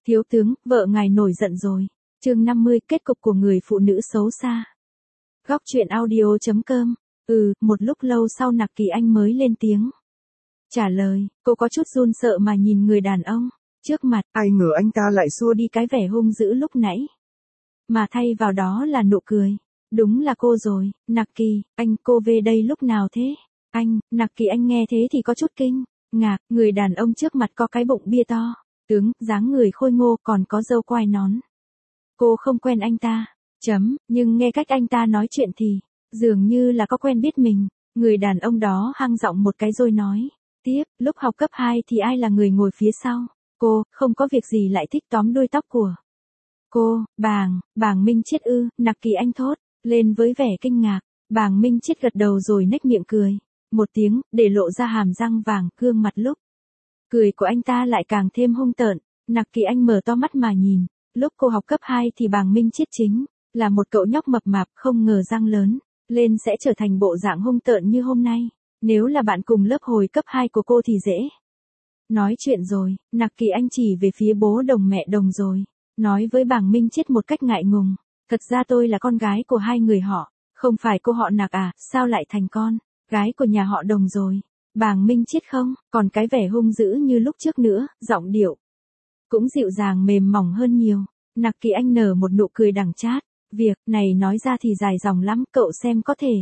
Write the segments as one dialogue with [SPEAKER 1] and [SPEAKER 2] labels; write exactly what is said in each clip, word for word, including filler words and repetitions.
[SPEAKER 1] Thiếu tướng, vợ ngài nổi giận rồi. Chương năm mươi, kết cục của người phụ nữ xấu xa. Góc truyện audio chấm com. Ừ, một lúc lâu sau Nặc Kỳ Anh mới lên tiếng. Trả lời, cô có chút run sợ mà nhìn người đàn ông trước mặt.
[SPEAKER 2] Ai ngờ anh ta lại xua đi
[SPEAKER 1] cái vẻ hung dữ lúc nãy, mà thay vào đó là nụ cười. Đúng là cô rồi, Nặc Kỳ, anh, cô về đây lúc nào thế? Anh, Nặc Kỳ Anh nghe thế thì có chút kinh ngạc, người đàn ông trước mặt có cái bụng bia to, tướng, dáng người khôi ngô, còn có râu quai nón. Cô không quen anh ta, chấm, nhưng nghe cách anh ta nói chuyện thì, dường như là có quen biết mình. Người đàn ông đó hăng giọng một cái rồi nói, tiếp, lúc học cấp hai thì ai là người ngồi phía sau? Cô, không có việc gì lại thích tóm đuôi tóc của cô, bàng, bàng Minh Chiết ư, Nặc Kỳ Anh thốt lên với vẻ kinh ngạc. Bàng Minh Chiết gật đầu rồi nhếch miệng cười một tiếng, để lộ ra hàm răng vàng, gương mặt lúc cười của anh ta lại càng thêm hung tợn. Nặc Kỳ Anh mở to mắt mà nhìn, lúc cô học cấp hai thì Bàng Minh Chiết chính là một cậu nhóc mập mạp, không ngờ răng lớn lên sẽ trở thành bộ dạng hung tợn như hôm nay. Nếu là bạn cùng lớp hồi cấp hai của cô thì dễ nói chuyện rồi. Nặc Kỳ Anh chỉ về phía bố Đồng mẹ Đồng rồi nói với Bàng Minh Chiết một cách ngại ngùng, thật ra tôi là con gái của hai người họ. Không phải cô họ Nặc à, sao lại thành con gái của nhà họ Đồng rồi? Bàng Minh Chiết không còn cái vẻ hung dữ như lúc trước nữa, giọng điệu cũng dịu dàng mềm mỏng hơn nhiều. Nặc Kỳ Anh nở một nụ cười đắng chát. Việc này nói ra thì dài dòng lắm, cậu xem có thể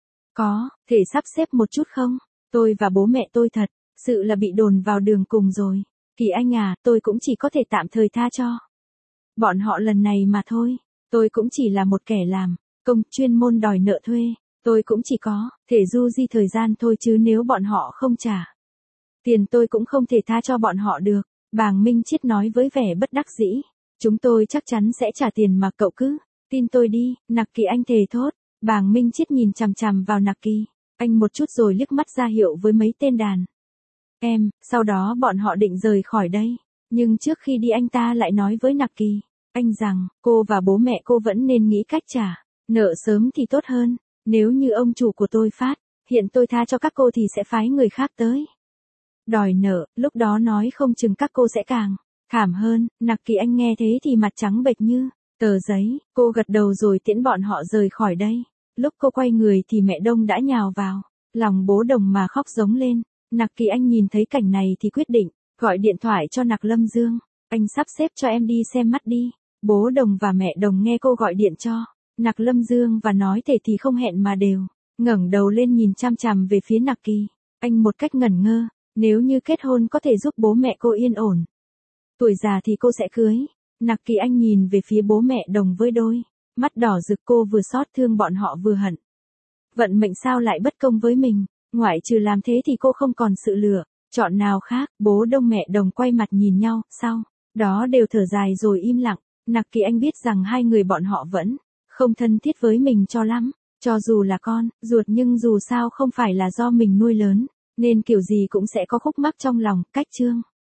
[SPEAKER 1] có thể sắp xếp một chút không? Tôi và bố mẹ tôi thật sự là bị đồn vào đường cùng rồi. Kỳ Anh à, tôi cũng chỉ có thể tạm thời tha cho bọn họ lần này mà thôi. Tôi cũng chỉ là một kẻ làm công chuyên môn đòi nợ thuê. Tôi cũng chỉ có thể du di thời gian thôi, chứ nếu bọn họ không trả tiền tôi cũng không thể tha cho bọn họ được. Bàng Minh Chiết nói với vẻ bất đắc dĩ. Chúng tôi chắc chắn sẽ trả tiền mà, cậu cứ tin tôi đi, Nặc Kỳ Anh thề thốt. Bàng Minh Chiết nhìn chằm chằm vào Nặc Kỳ Anh một chút rồi liếc mắt ra hiệu với mấy tên đàn em, sau đó bọn họ định rời khỏi đây. Nhưng trước khi đi anh ta lại nói với Nặc Kỳ Anh rằng, cô và bố mẹ cô vẫn nên nghĩ cách trả nợ sớm thì tốt hơn. Nếu như ông chủ của tôi phát hiện tôi tha cho các cô thì sẽ phái người khác tới đòi nợ, lúc đó nói không chừng các cô sẽ càng thảm hơn. Nặc Kỳ Anh nghe thế thì mặt trắng bệch như tờ giấy. Cô gật đầu rồi tiễn bọn họ rời khỏi đây. Lúc cô quay người thì mẹ Đông đã nhào vào lòng bố Đồng mà khóc giống lên. Nặc Kỳ Anh nhìn thấy cảnh này thì quyết định gọi điện thoại cho Nặc Lâm Dương. Anh sắp xếp cho em đi xem mắt đi. Bố Đồng và mẹ Đồng nghe cô gọi điện cho Nặc Lâm Dương và nói thể thì không hẹn mà đều ngẩng đầu lên nhìn chăm chằm về phía Nặc Kỳ Anh một cách ngẩn ngơ. Nếu như kết hôn có thể giúp bố mẹ cô yên ổn tuổi già thì cô sẽ cưới. Nặc Kỳ Anh nhìn về phía bố mẹ Đồng với đôi mắt đỏ rực, cô vừa xót thương bọn họ vừa hận vận mệnh sao lại bất công với mình. Ngoại trừ làm thế thì cô không còn sự lựa chọn nào khác. Bố Đông mẹ Đồng quay mặt nhìn nhau, sau đó đều thở dài rồi im lặng. Nặc Kỳ Anh biết rằng hai người bọn họ vẫn không thân thiết với mình cho lắm, cho dù là con ruột nhưng dù sao không phải là do mình nuôi lớn, nên kiểu gì cũng sẽ có khúc mắc trong lòng. Cách chương